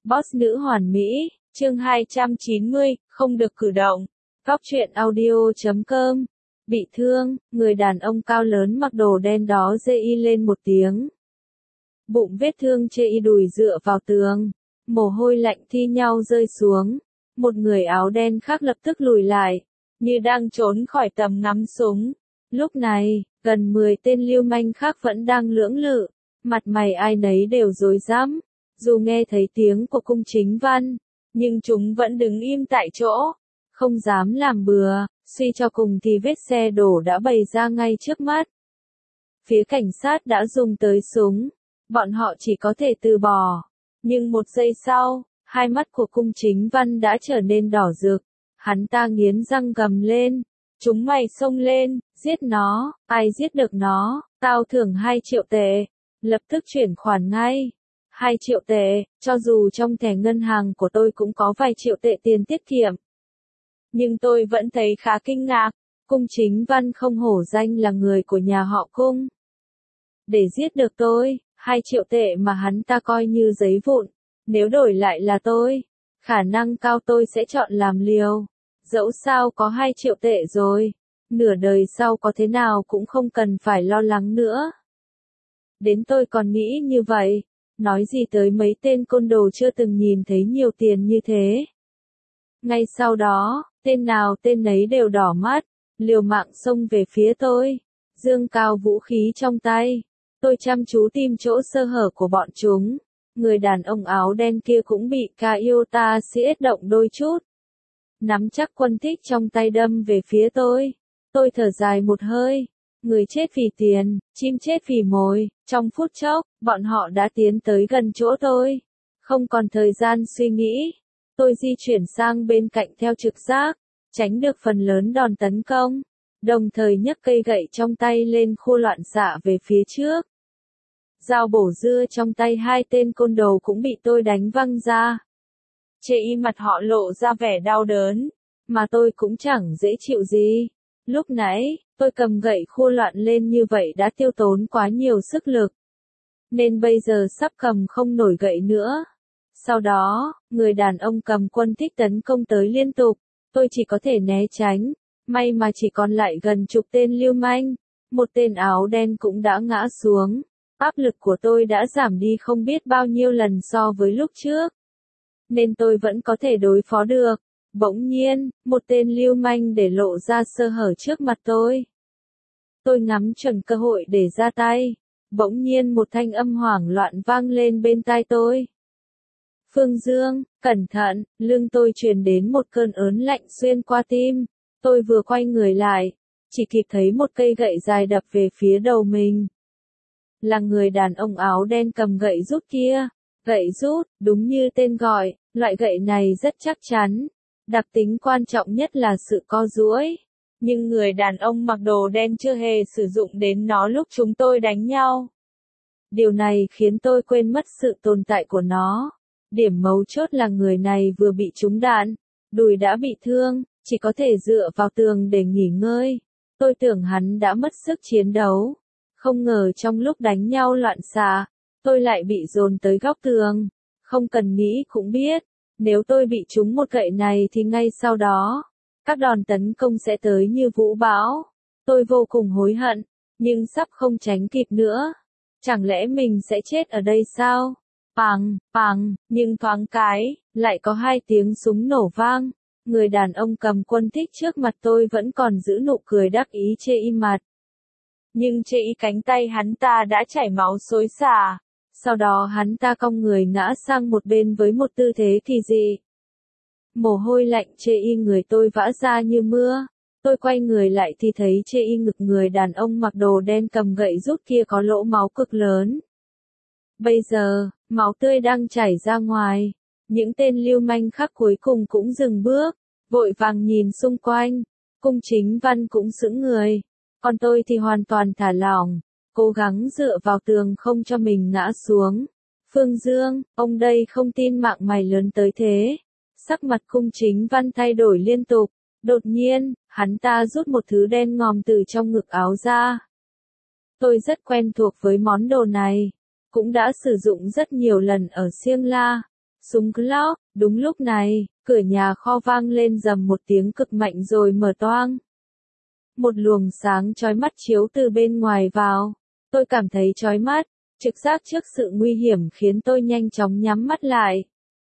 Boss nữ hoàn mỹ, chương 290, không được cử động. Góc truyện audio.com. Bị thương, người đàn ông cao lớn mặc đồ đen đó rê y lên một tiếng. Bụng vết thương chê y đùi dựa vào tường. Mồ hôi lạnh thi nhau rơi xuống. Một người áo đen khác lập tức lùi lại, như đang trốn khỏi tầm ngắm súng. Lúc này, gần 10 tên lưu manh khác vẫn đang lưỡng lự, mặt mày ai nấy đều rối rắm. Dù nghe thấy tiếng của cung chính văn, nhưng chúng vẫn đứng im tại chỗ, không dám làm bừa, suy cho cùng thì vết xe đổ đã bày ra ngay trước mắt. Phía cảnh sát đã dùng tới súng, bọn họ chỉ có thể từ bỏ. Nhưng một giây sau, hai mắt của cung chính văn đã trở nên đỏ rực, hắn ta nghiến răng gầm lên. Chúng mày xông lên, giết nó, ai giết được nó, tao thưởng 2 triệu tệ, lập tức chuyển khoản ngay. 2 triệu tệ, cho dù trong thẻ ngân hàng của tôi cũng có vài triệu tệ tiền tiết kiệm. Nhưng tôi vẫn thấy khá kinh ngạc, cung chính văn không hổ danh là người của nhà họ cung. Để giết được tôi, 2 triệu tệ mà hắn ta coi như giấy vụn, nếu đổi lại là tôi, khả năng cao tôi sẽ chọn làm liều. Dẫu sao có 2 triệu tệ rồi, nửa đời sau có thế nào cũng không cần phải lo lắng nữa. Đến tôi còn nghĩ như vậy, nói gì tới mấy tên côn đồ chưa từng nhìn thấy nhiều tiền như thế. Ngay sau đó, tên nào tên nấy đều đỏ mắt, liều mạng xông về phía tôi, giương cao vũ khí trong tay. Tôi chăm chú tìm chỗ sơ hở của bọn chúng, người đàn ông áo đen kia cũng bị Kyota siết động đôi chút. Nắm chắc quân thích trong tay đâm về phía tôi thở dài một hơi, người chết vì tiền, chim chết vì mồi, trong phút chốc, bọn họ đã tiến tới gần chỗ tôi. Không còn thời gian suy nghĩ, tôi di chuyển sang bên cạnh theo trực giác, tránh được phần lớn đòn tấn công, đồng thời nhấc cây gậy trong tay lên khua loạn xạ về phía trước. Dao bổ dưa trong tay hai tên côn đồ cũng bị tôi đánh văng ra. Chê y mặt họ lộ ra vẻ đau đớn, mà tôi cũng chẳng dễ chịu gì. Lúc nãy, tôi cầm gậy khua loạn lên như vậy đã tiêu tốn quá nhiều sức lực, nên bây giờ sắp cầm không nổi gậy nữa. Sau đó, người đàn ông cầm quân thích tấn công tới liên tục, tôi chỉ có thể né tránh, may mà chỉ còn lại gần chục tên lưu manh, một tên áo đen cũng đã ngã xuống. Áp lực của tôi đã giảm đi không biết bao nhiêu lần so với lúc trước, nên tôi vẫn có thể đối phó được. Bỗng nhiên, một tên lưu manh để lộ ra sơ hở trước mặt tôi. Tôi ngắm chuẩn cơ hội để ra tay. Bỗng nhiên một thanh âm hoảng loạn vang lên bên tai tôi. Phương Dương, cẩn thận, lưng tôi truyền đến một cơn ớn lạnh xuyên qua tim. Tôi vừa quay người lại, chỉ kịp thấy một cây gậy dài đập về phía đầu mình. Là người đàn ông áo đen cầm gậy rút kia. Gậy rút, đúng như tên gọi, loại gậy này rất chắc chắn. Đặc tính quan trọng nhất là sự co duỗi. Nhưng người đàn ông mặc đồ đen chưa hề sử dụng đến nó lúc chúng tôi đánh nhau. Điều này khiến tôi quên mất sự tồn tại của nó. Điểm mấu chốt là người này vừa bị trúng đạn, đùi đã bị thương, chỉ có thể dựa vào tường để nghỉ ngơi. Tôi tưởng hắn đã mất sức chiến đấu. Không ngờ trong lúc đánh nhau loạn xạ, tôi lại bị dồn tới góc tường. Không cần nghĩ cũng biết, nếu tôi bị trúng một gậy này thì ngay sau đó, các đòn tấn công sẽ tới như vũ bão. Tôi vô cùng hối hận, nhưng sắp không tránh kịp nữa. Chẳng lẽ mình sẽ chết ở đây sao? Pằng, pằng, nhưng thoáng cái, lại có 2 tiếng súng nổ vang. Người đàn ông cầm quân thích trước mặt tôi vẫn còn giữ nụ cười đắc ý chê y mặt. Nhưng chê y cánh tay hắn ta đã chảy máu xối xả. Sau đó hắn ta cong người ngã sang một bên với một tư thế kỳ dị. Mồ hôi lạnh chê y người tôi vã ra như mưa. Tôi quay người lại thì thấy chê y ngực người đàn ông mặc đồ đen cầm gậy rút kia có lỗ máu cực lớn. Bây giờ, máu tươi đang chảy ra ngoài. Những tên lưu manh khác cuối cùng cũng dừng bước, vội vàng nhìn xung quanh. Cung chính văn cũng sững người. Còn tôi thì hoàn toàn thả lỏng, cố gắng dựa vào tường không cho mình ngã xuống. Phương Dương, ông đây không tin mạng mày lớn tới thế. Sắc mặt cung chính văn thay đổi liên tục. Đột nhiên, hắn ta rút một thứ đen ngòm từ trong ngực áo ra. Tôi rất quen thuộc với món đồ này, cũng đã sử dụng rất nhiều lần ở Siêng La. Súng Glock, đúng lúc này, cửa nhà kho vang lên rầm một tiếng cực mạnh rồi mở toang. Một luồng sáng chói mắt chiếu từ bên ngoài vào. Tôi cảm thấy chói mắt, trực giác trước sự nguy hiểm khiến tôi nhanh chóng nhắm mắt lại.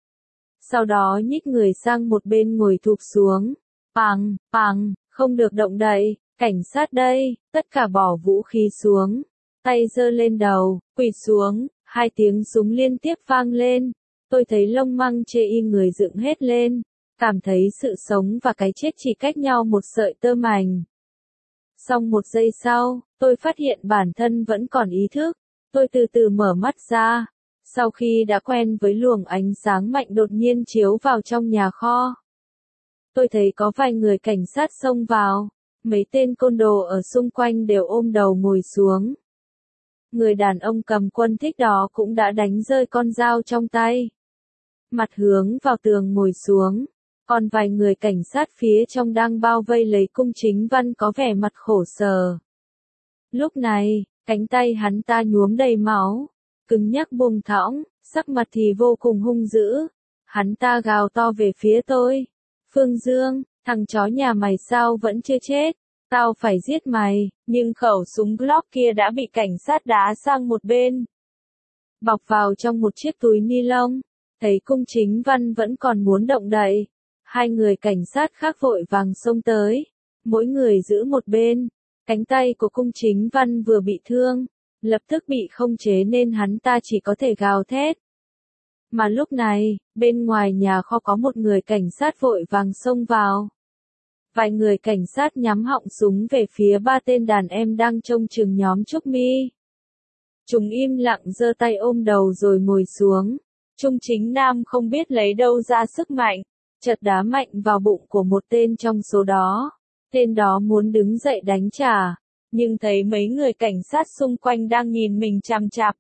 Sau đó nhích người sang một bên ngồi thụp xuống. Pằng, pằng, không được động đậy, cảnh sát đây, tất cả bỏ vũ khí xuống. Tay giơ lên đầu, quỳ xuống, hai tiếng súng liên tiếp vang lên. Tôi thấy lông măng chê y người dựng hết lên, cảm thấy sự sống và cái chết chỉ cách nhau một sợi tơ mảnh. Xong một giây sau, tôi phát hiện bản thân vẫn còn ý thức. Tôi từ từ mở mắt ra. Sau khi đã quen với luồng ánh sáng mạnh đột nhiên chiếu vào trong nhà kho, tôi thấy có vài người cảnh sát xông vào. Mấy tên côn đồ ở xung quanh đều ôm đầu ngồi xuống. Người đàn ông cầm quân thích đó cũng đã đánh rơi con dao trong tay. Mặt hướng vào tường ngồi xuống. Còn vài người cảnh sát phía trong đang bao vây lấy Cung Chính Văn có vẻ mặt khổ sở. Lúc này, cánh tay hắn ta nhuốm đầy máu, cứng nhắc buông thõng, sắc mặt thì vô cùng hung dữ. Hắn ta gào to về phía tôi. Phương Dương, thằng chó nhà mày sao vẫn chưa chết? Tao phải giết mày, nhưng khẩu súng Glock kia đã bị cảnh sát đá sang một bên. Bọc vào trong một chiếc túi ni lông. Thấy Cung Chính Văn vẫn còn muốn động đậy. Hai người cảnh sát khác vội vàng xông tới. Mỗi người giữ một bên. Cánh tay của Cung Chính Văn vừa bị thương, lập tức bị không chế nên hắn ta chỉ có thể gào thét. Mà lúc này, bên ngoài nhà kho có một người cảnh sát vội vàng xông vào. Vài người cảnh sát nhắm họng súng về phía ba tên đàn em đang trông chừng nhóm Trúc Mi. Chúng im lặng giơ tay ôm đầu rồi ngồi xuống. Trung Chính Nam không biết lấy đâu ra sức mạnh, chật đá mạnh vào bụng của một tên trong số đó. Tên đó muốn đứng dậy đánh trả, nhưng thấy mấy người cảnh sát xung quanh đang nhìn mình chằm chằm.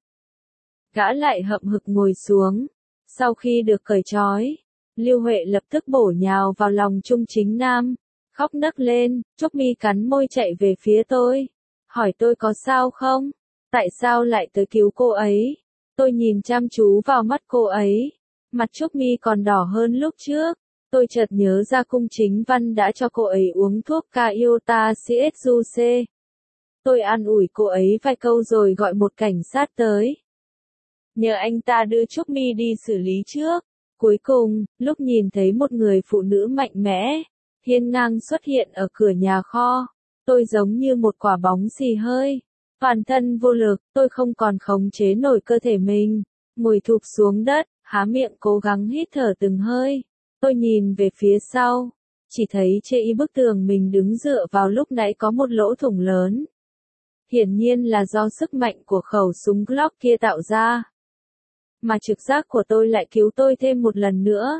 Gã lại hậm hực ngồi xuống. Sau khi được cởi trói, Lưu Huệ lập tức bổ nhào vào lòng Trung Chính Nam, khóc nấc lên. Trúc Mi cắn môi chạy về phía tôi, hỏi tôi có sao không? Tại sao lại tới cứu cô ấy? Tôi nhìn chăm chú vào mắt cô ấy, mặt Trúc Mi còn đỏ hơn lúc trước. Tôi chợt nhớ ra Cung Chính Văn đã cho cô ấy uống thuốc Cayota CSUC. Tôi an ủi cô ấy vài câu rồi gọi một cảnh sát tới. Nhờ anh ta đưa Trúc Mi đi xử lý trước. Cuối cùng, lúc nhìn thấy một người phụ nữ mạnh mẽ, hiên ngang xuất hiện ở cửa nhà kho, tôi giống như một quả bóng xì hơi. Toàn thân vô lực, tôi không còn khống chế nổi cơ thể mình. Ngồi thụp xuống đất, há miệng cố gắng hít thở từng hơi. Tôi nhìn về phía sau, chỉ thấy trên bức tường mình đứng dựa vào lúc nãy có một lỗ thủng lớn. Hiển nhiên là do sức mạnh của khẩu súng Glock kia tạo ra. Mà trực giác của tôi lại cứu tôi thêm một lần nữa.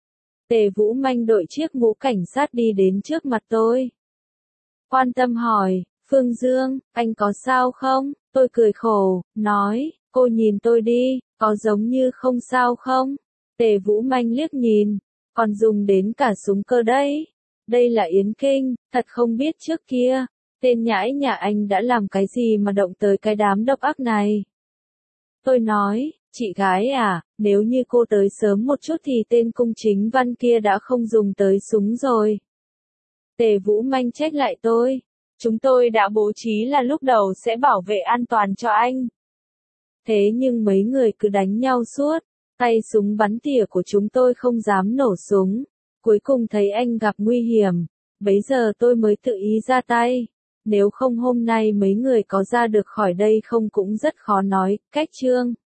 Tề Vũ Manh đội chiếc mũ cảnh sát đi đến trước mặt tôi. Quan tâm hỏi, Phương Dương, anh có sao không? Tôi cười khổ, nói, cô nhìn tôi đi, có giống như không sao không? Tề Vũ Manh liếc nhìn, còn dùng đến cả súng cơ đấy. Đây là Yến Kinh, thật không biết trước kia, tên nhãi nhà anh đã làm cái gì mà động tới cái đám độc ác này. Tôi nói, chị gái à, nếu như cô tới sớm một chút thì tên Cung Chính Văn kia đã không dùng tới súng rồi. Tề Vũ Manh trách lại tôi. Chúng tôi đã bố trí là lúc đầu sẽ bảo vệ an toàn cho anh. Thế nhưng mấy người cứ đánh nhau suốt, tay súng bắn tỉa của chúng tôi không dám nổ súng. Cuối cùng thấy anh gặp nguy hiểm, bấy giờ tôi mới tự ý ra tay. Nếu không hôm nay mấy người có ra được khỏi đây không cũng rất khó nói. Cách chương